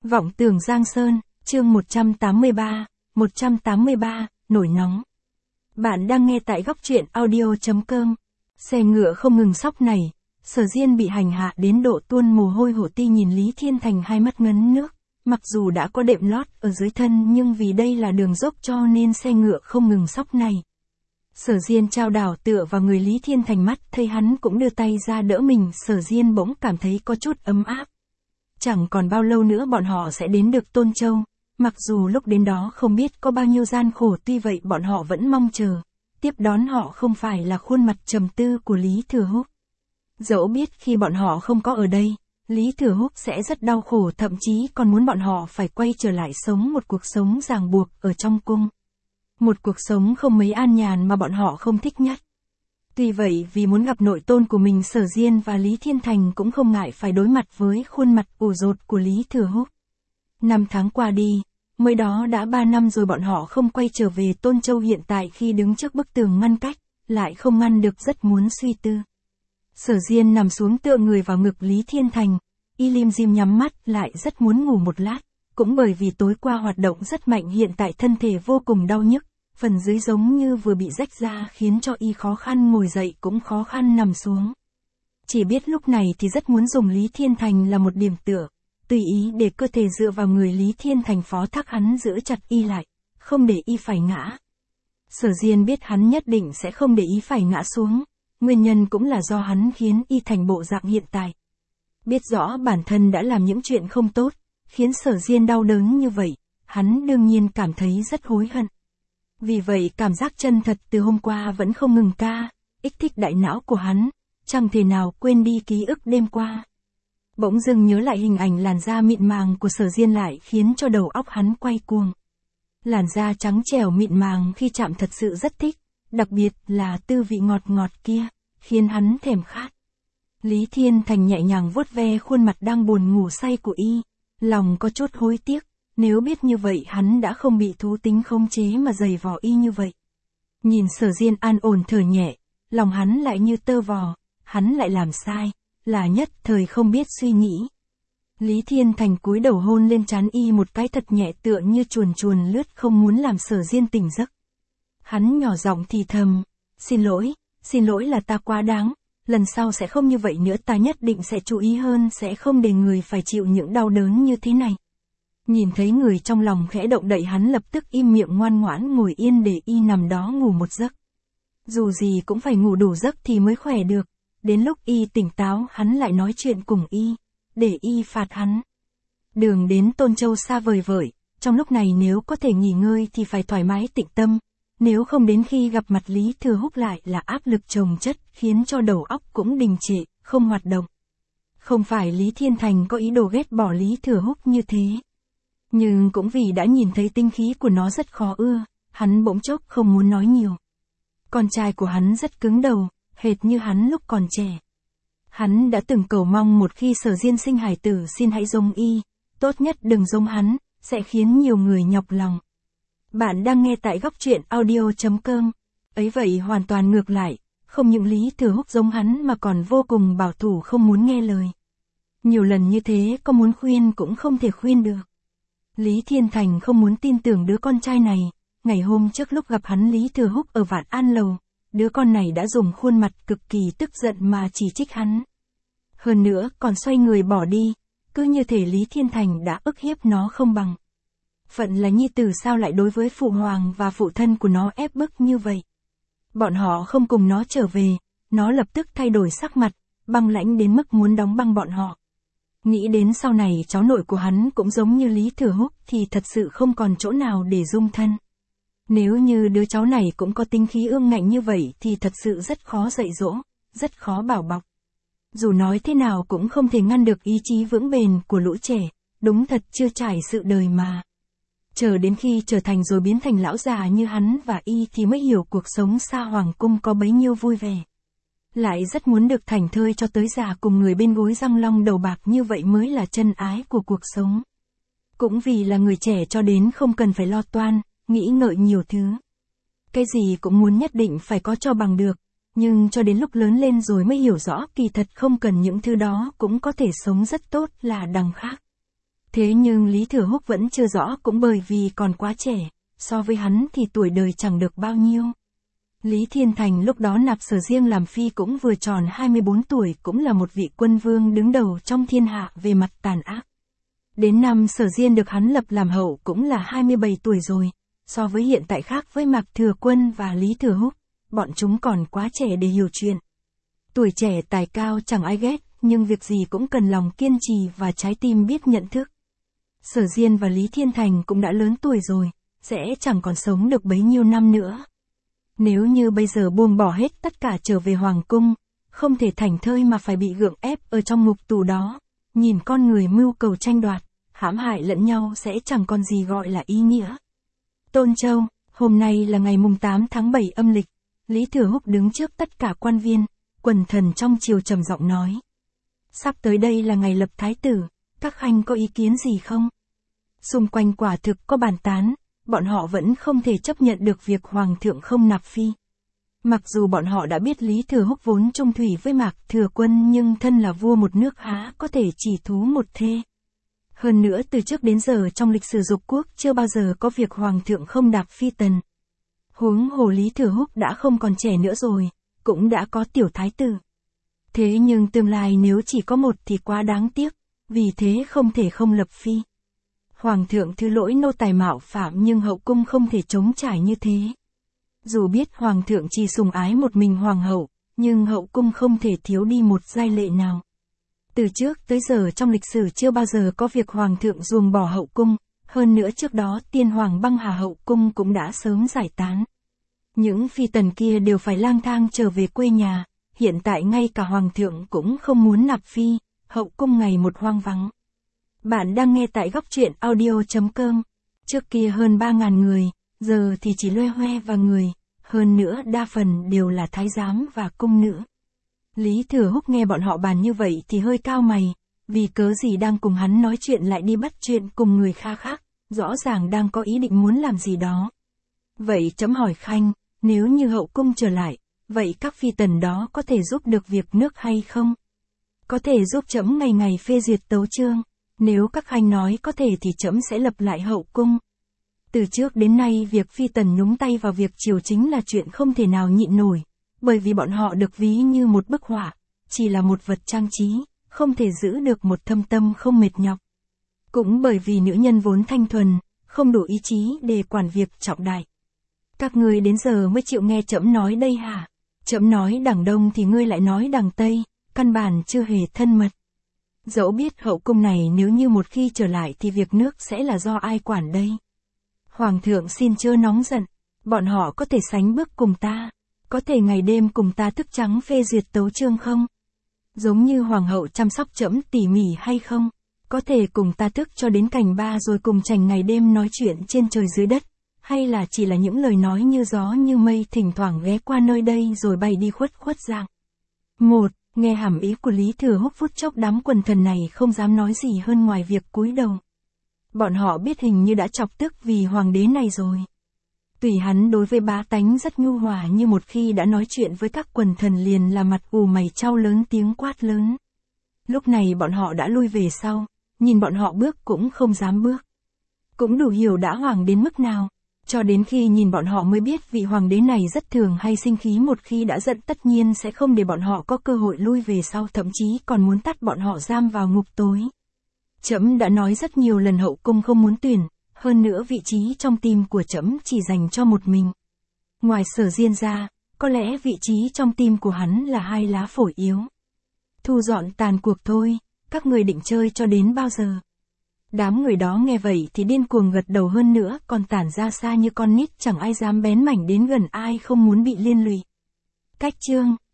Vọng Tường Giang Sơn, chương 183, nổi nóng. Bạn đang nghe tại góc truyện audio.com. Xe ngựa không ngừng sóc này, Sở Diên bị hành hạ đến độ tuôn mồ hôi hổ ti nhìn Lý Thiên Thành hai mắt ngấn nước, mặc dù đã có đệm lót ở dưới thân nhưng vì đây là đường dốc cho nên xe ngựa không ngừng sóc này. Sở Diên trao đảo tựa vào người Lý Thiên Thành, mắt thấy hắn cũng đưa tay ra đỡ mình, Sở Diên bỗng cảm thấy có chút ấm áp. Chẳng còn bao lâu nữa bọn họ sẽ đến được Tôn Châu, mặc dù lúc đến đó không biết có bao nhiêu gian khổ, tuy vậy bọn họ vẫn mong chờ. Tiếp đón họ không phải là khuôn mặt trầm tư của Lý Thừa Húc. Dẫu biết khi bọn họ không có ở đây, Lý Thừa Húc sẽ rất đau khổ, thậm chí còn muốn bọn họ phải quay trở lại sống một cuộc sống ràng buộc ở trong cung. Một cuộc sống không mấy an nhàn mà bọn họ không thích nhất. Tuy vậy vì muốn gặp nội tôn của mình, Sở Diên và Lý Thiên Thành cũng không ngại phải đối mặt với khuôn mặt ủ rột của Lý Thừa Húc. 5 tháng qua đi, mới đó đã 3 năm rồi bọn họ không quay trở về Tôn Châu, hiện tại khi đứng trước bức tường ngăn cách, lại không ngăn được rất muốn suy tư. Sở Diên nằm xuống tựa người vào ngực Lý Thiên Thành, y lim dim nhắm mắt lại rất muốn ngủ một lát, cũng bởi vì tối qua hoạt động rất mạnh, hiện tại thân thể vô cùng đau nhức. Phần dưới giống như vừa bị rách ra khiến cho y khó khăn ngồi dậy cũng khó khăn nằm xuống. Chỉ biết lúc này thì rất muốn dùng Lý Thiên Thành là một điểm tựa, tùy ý để cơ thể dựa vào người Lý Thiên Thành, phó thác hắn giữ chặt y lại, không để y phải ngã. Sở Diên biết hắn nhất định sẽ không để ý phải ngã xuống, nguyên nhân cũng là do hắn khiến y thành bộ dạng hiện tại. Biết rõ bản thân đã làm những chuyện không tốt, khiến Sở Diên đau đớn như vậy, hắn đương nhiên cảm thấy rất hối hận. Vì vậy cảm giác chân thật từ hôm qua vẫn không ngừng kích thích đại não của hắn, chẳng thể nào quên đi ký ức đêm qua. Bỗng dưng nhớ lại hình ảnh làn da mịn màng của Sở Diên lại khiến cho đầu óc hắn quay cuồng. Làn da trắng trẻo mịn màng khi chạm thật sự rất thích, đặc biệt là tư vị ngọt ngọt kia, khiến hắn thèm khát. Lý Thiên Thành nhẹ nhàng vuốt ve khuôn mặt đang buồn ngủ say của y, lòng có chút hối tiếc. Nếu biết như vậy hắn đã không bị thú tính khống chế mà giày vò y như vậy. Nhìn Sở Diên an ổn thở nhẹ, lòng hắn lại như tơ vò, hắn lại làm sai, là nhất thời không biết suy nghĩ. Lý Thiên Thành cúi đầu hôn lên trán y một cái thật nhẹ, tựa như chuồn chuồn lướt, không muốn làm Sở Diên tỉnh giấc. Hắn nhỏ giọng thì thầm, xin lỗi là ta quá đáng, lần sau sẽ không như vậy nữa, ta nhất định sẽ chú ý hơn, sẽ không để người phải chịu những đau đớn như thế này. Nhìn thấy người trong lòng khẽ động đậy, hắn lập tức im miệng ngoan ngoãn ngồi yên để y nằm đó ngủ một giấc. Dù gì cũng phải ngủ đủ giấc thì mới khỏe được, đến lúc y tỉnh táo hắn lại nói chuyện cùng y, để y phạt hắn. Đường đến Tôn Châu xa vời vợi, trong lúc này nếu có thể nghỉ ngơi thì phải thoải mái tĩnh tâm, nếu không đến khi gặp mặt Lý Thừa Húc lại là áp lực chồng chất, khiến cho đầu óc cũng đình trệ, không hoạt động. Không phải Lý Thiên Thành có ý đồ ghét bỏ Lý Thừa Húc như thế. Nhưng cũng vì đã nhìn thấy tinh khí của nó rất khó ưa, hắn bỗng chốc không muốn nói nhiều. Con trai của hắn rất cứng đầu, hệt như hắn lúc còn trẻ. Hắn đã từng cầu mong một khi Sở Diên sinh hải tử xin hãy giống y, tốt nhất đừng giống hắn, sẽ khiến nhiều người nhọc lòng. Bạn đang nghe tại góc truyện audio.com. Ấy vậy hoàn toàn ngược lại, không những Lý Thừa Húc giống hắn mà còn vô cùng bảo thủ, không muốn nghe lời. Nhiều lần như thế có muốn khuyên cũng không thể khuyên được. Lý Thiên Thành không muốn tin tưởng đứa con trai này, ngày hôm trước lúc gặp hắn Lý Thừa Húc ở Vạn An Lầu, đứa con này đã dùng khuôn mặt cực kỳ tức giận mà chỉ trích hắn. Hơn nữa còn xoay người bỏ đi, cứ như thể Lý Thiên Thành đã ức hiếp nó không bằng. Phận là nhi tử sao lại đối với phụ hoàng và phụ thân của nó ép bức như vậy. Bọn họ không cùng nó trở về, nó lập tức thay đổi sắc mặt, băng lãnh đến mức muốn đóng băng bọn họ. Nghĩ đến sau này cháu nội của hắn cũng giống như Lý Thừa Húc thì thật sự không còn chỗ nào để dung thân. Nếu như đứa cháu này cũng có tính khí ương ngạnh như vậy thì thật sự rất khó dạy dỗ, rất khó bảo bọc. Dù nói thế nào cũng không thể ngăn được ý chí vững bền của lũ trẻ, đúng thật chưa trải sự đời mà. Chờ đến khi trở thành rồi biến thành lão già như hắn và y thì mới hiểu cuộc sống xa hoàng cung có bấy nhiêu vui vẻ. Lại rất muốn được thảnh thơi cho tới già cùng người bên gối răng long đầu bạc, như vậy mới là chân ái của cuộc sống. Cũng vì là người trẻ cho đến không cần phải lo toan, nghĩ ngợi nhiều thứ. Cái gì cũng muốn nhất định phải có cho bằng được, nhưng cho đến lúc lớn lên rồi mới hiểu rõ kỳ thật không cần những thứ đó cũng có thể sống rất tốt là đằng khác. Thế nhưng Lý Thừa Húc vẫn chưa rõ, cũng bởi vì còn quá trẻ, so với hắn thì tuổi đời chẳng được bao nhiêu. Lý Thiên Thành lúc đó nạp Sở Diên làm phi cũng vừa tròn 24 tuổi, cũng là một vị quân vương đứng đầu trong thiên hạ về mặt tàn ác. Đến năm Sở Diên được hắn lập làm hậu cũng là 27 tuổi rồi, so với hiện tại khác với Mạc Thừa Quân và Lý Thừa Húc, bọn chúng còn quá trẻ để hiểu chuyện. Tuổi trẻ tài cao chẳng ai ghét, nhưng việc gì cũng cần lòng kiên trì và trái tim biết nhận thức. Sở Diên và Lý Thiên Thành cũng đã lớn tuổi rồi, sẽ chẳng còn sống được bấy nhiêu năm nữa. Nếu như bây giờ buông bỏ hết tất cả trở về hoàng cung, không thể thảnh thơi mà phải bị gượng ép ở trong ngục tù đó, nhìn con người mưu cầu tranh đoạt, hãm hại lẫn nhau sẽ chẳng còn gì gọi là ý nghĩa. Tôn Châu, hôm nay là ngày mùng 8 tháng 7 âm lịch, Lý Thừa Húc đứng trước tất cả quan viên, quần thần trong triều trầm giọng nói. Sắp tới đây là ngày lập thái tử, các khanh có ý kiến gì không? Xung quanh quả thực có bàn tán, bọn họ vẫn không thể chấp nhận được việc hoàng thượng không nạp phi. Mặc dù bọn họ đã biết Lý Thừa Húc vốn trung thủy với Mạc Thừa Quân, nhưng thân là vua một nước há có thể chỉ thú một thê. Hơn nữa từ trước đến giờ trong lịch sử dục quốc chưa bao giờ có việc hoàng thượng không nạp phi tần. Huống hồ Lý Thừa Húc đã không còn trẻ nữa rồi, cũng đã có tiểu thái tử. Thế nhưng tương lai nếu chỉ có một thì quá đáng tiếc, vì thế không thể không lập phi. Hoàng thượng thứ lỗi nô tài mạo phạm, nhưng hậu cung không thể trống trải như thế. Dù biết hoàng thượng chỉ sủng ái một mình hoàng hậu, nhưng hậu cung không thể thiếu đi một giai lệ nào. Từ trước tới giờ trong lịch sử chưa bao giờ có việc hoàng thượng ruồng bỏ hậu cung, hơn nữa trước đó tiên hoàng băng hà hậu cung cũng đã sớm giải tán. Những phi tần kia đều phải lang thang trở về quê nhà, hiện tại ngay cả hoàng thượng cũng không muốn nạp phi, hậu cung ngày một hoang vắng. Bạn đang nghe tại góc truyện audio.com. Trước kia hơn 3.000 người, giờ thì chỉ loe hoe và người, hơn nữa đa phần đều là thái giám và cung nữ. Lý Thừa Húc nghe bọn họ bàn như vậy thì hơi cao mày, vì cớ gì đang cùng hắn nói chuyện lại đi bắt chuyện cùng người khác, rõ ràng đang có ý định muốn làm gì đó. Vậy chấm hỏi khanh, nếu như hậu cung trở lại, vậy các phi tần đó có thể giúp được việc nước hay không? Có thể giúp chấm ngày ngày phê duyệt tấu chương, nếu các khanh nói có thể thì chấm sẽ lập lại hậu cung. Từ trước đến nay việc phi tần nhúng tay vào việc triều chính là chuyện không thể nào nhịn nổi, bởi vì bọn họ được ví như một bức họa, chỉ là một vật trang trí, không thể giữ được một thâm tâm không mệt nhọc. Cũng bởi vì nữ nhân vốn thanh thuần, không đủ ý chí để quản việc trọng đại. Các ngươi đến giờ mới chịu nghe trẫm nói đây hả? Trẫm nói đằng đông thì ngươi lại nói đằng tây, căn bản chưa hề thân mật. Dẫu biết hậu cung này nếu như một khi trở lại thì việc nước sẽ là do ai quản đây? Hoàng thượng xin chớ nóng giận, bọn họ có thể sánh bước cùng ta, có thể ngày đêm cùng ta thức trắng phê duyệt tấu chương không? Giống như hoàng hậu chăm sóc trẫm tỉ mỉ hay không? Có thể cùng ta thức cho đến cành ba rồi cùng chành ngày đêm nói chuyện trên trời dưới đất, hay là chỉ là những lời nói như gió như mây thỉnh thoảng ghé qua nơi đây rồi bay đi khuất dạng. Nghe hàm ý của Lý Thừa Húc, phút chốc đám quần thần này không dám nói gì hơn ngoài việc cúi đầu. Bọn họ biết hình như đã chọc tức vì hoàng đế này rồi. Tùy hắn đối với bá tánh rất nhu hòa, như một khi đã nói chuyện với các quần thần liền là mặt ù mày chau lớn tiếng quát lớn. Lúc này bọn họ đã lui về sau, nhìn bọn họ bước cũng không dám bước. Cũng đủ hiểu đã hoảng đến mức nào. Cho đến khi nhìn bọn họ mới biết vị hoàng đế này rất thường hay sinh khí, một khi đã giận tất nhiên sẽ không để bọn họ có cơ hội lui về sau, thậm chí còn muốn tắt bọn họ giam vào ngục tối. Trẫm đã nói rất nhiều lần hậu cung không muốn tuyển, hơn nữa vị trí trong tim của trẫm chỉ dành cho một mình. Ngoài Sở Diên ra, có lẽ vị trí trong tim của hắn là 2 lá phổi yếu. Thu dọn tàn cuộc thôi, các người định chơi cho đến bao giờ? Đám người đó nghe vậy thì điên cuồng gật đầu, hơn nữa còn tản ra xa như con nít, chẳng ai dám bén mảnh đến gần ai không muốn bị liên lụy. Cách chương